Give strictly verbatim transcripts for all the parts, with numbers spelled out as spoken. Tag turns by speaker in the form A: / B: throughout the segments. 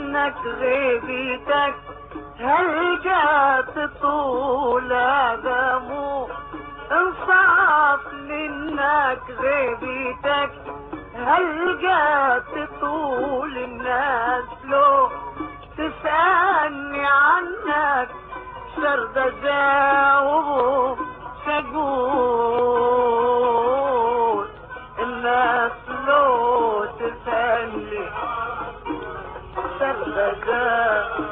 A: عنك غيبتك هل جات طول دمو انصاف منك غيبتك هل جات طول الناس لو تسألني عنك سرد جاوب تقول الناس لو تسألني سرد جاوب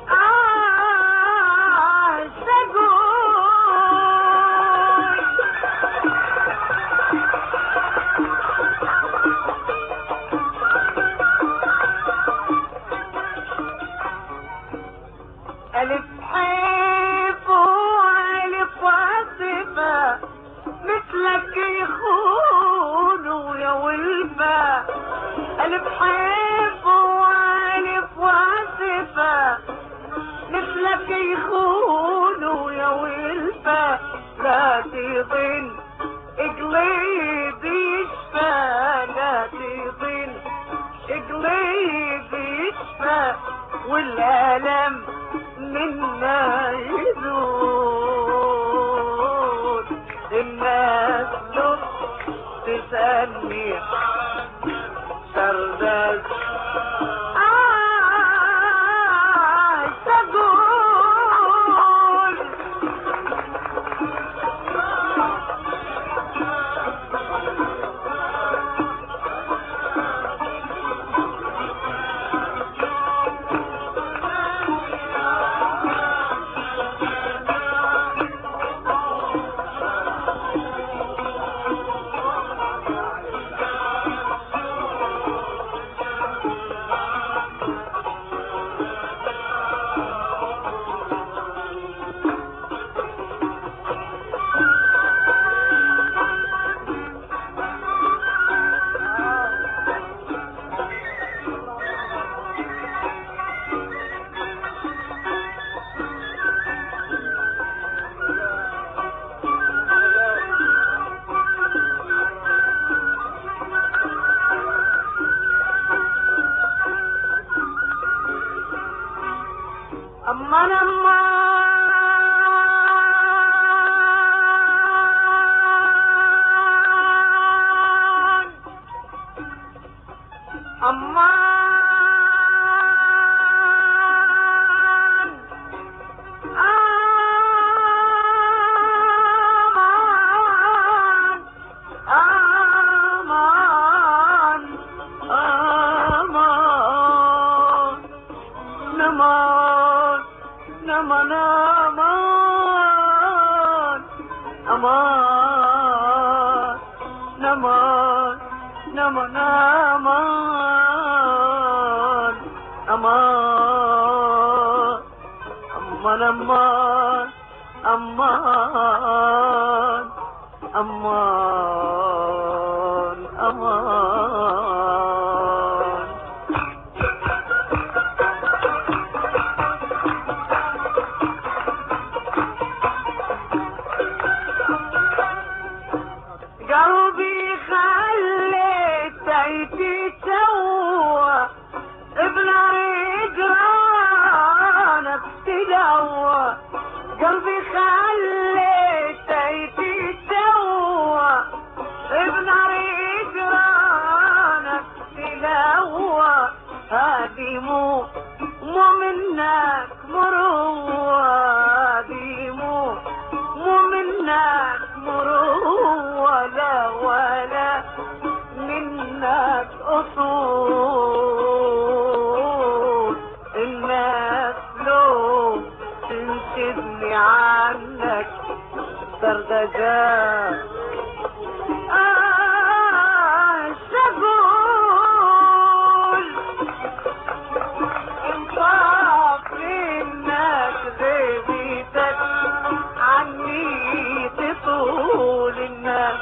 A: ألف حيف وألف وصفة مثلك يخونوا يا ولفة ألف حيف وألف وصفة مثلك يخونوا يا ولفة لا تظن قلبي يشفى لا تظن قلبي يشفى والألم منا يزول الناس لو تسألني سردك آه تقول أمان أمان أمان أمان أمان نمان نمان أمان نمان نمان أمان أمان أمان أمان أمان أمان قلبي خليته يتسوى بنار جرانك تدوى قلبي خليته يتسوى بنار جرانك تدوى هذه مو مو منك مروة هذه مو مو منك مروة لا ولا منك أصول الناس لو تنشدني عنك سردجات آه شغول انصاف منك بيتك عني تطول الناس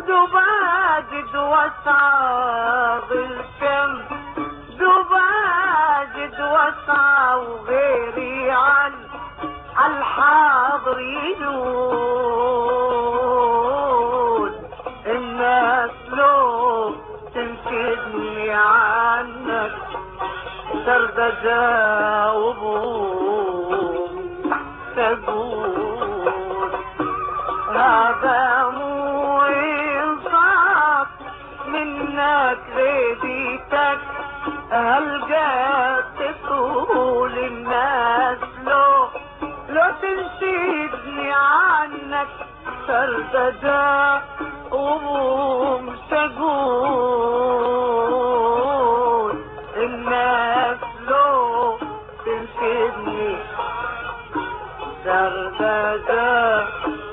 A: دباجد واسعى بالكم دباجد واسعى وغيري عن الحاضر ينون الناس لو تنشدني عنك سرد جاوبهم تقول هذا مو انصاف منك غيبيتك هلقى تقول الناس لو لو تنشدني عنك سرددا ومش تقول الناس لو تنشدني سرددا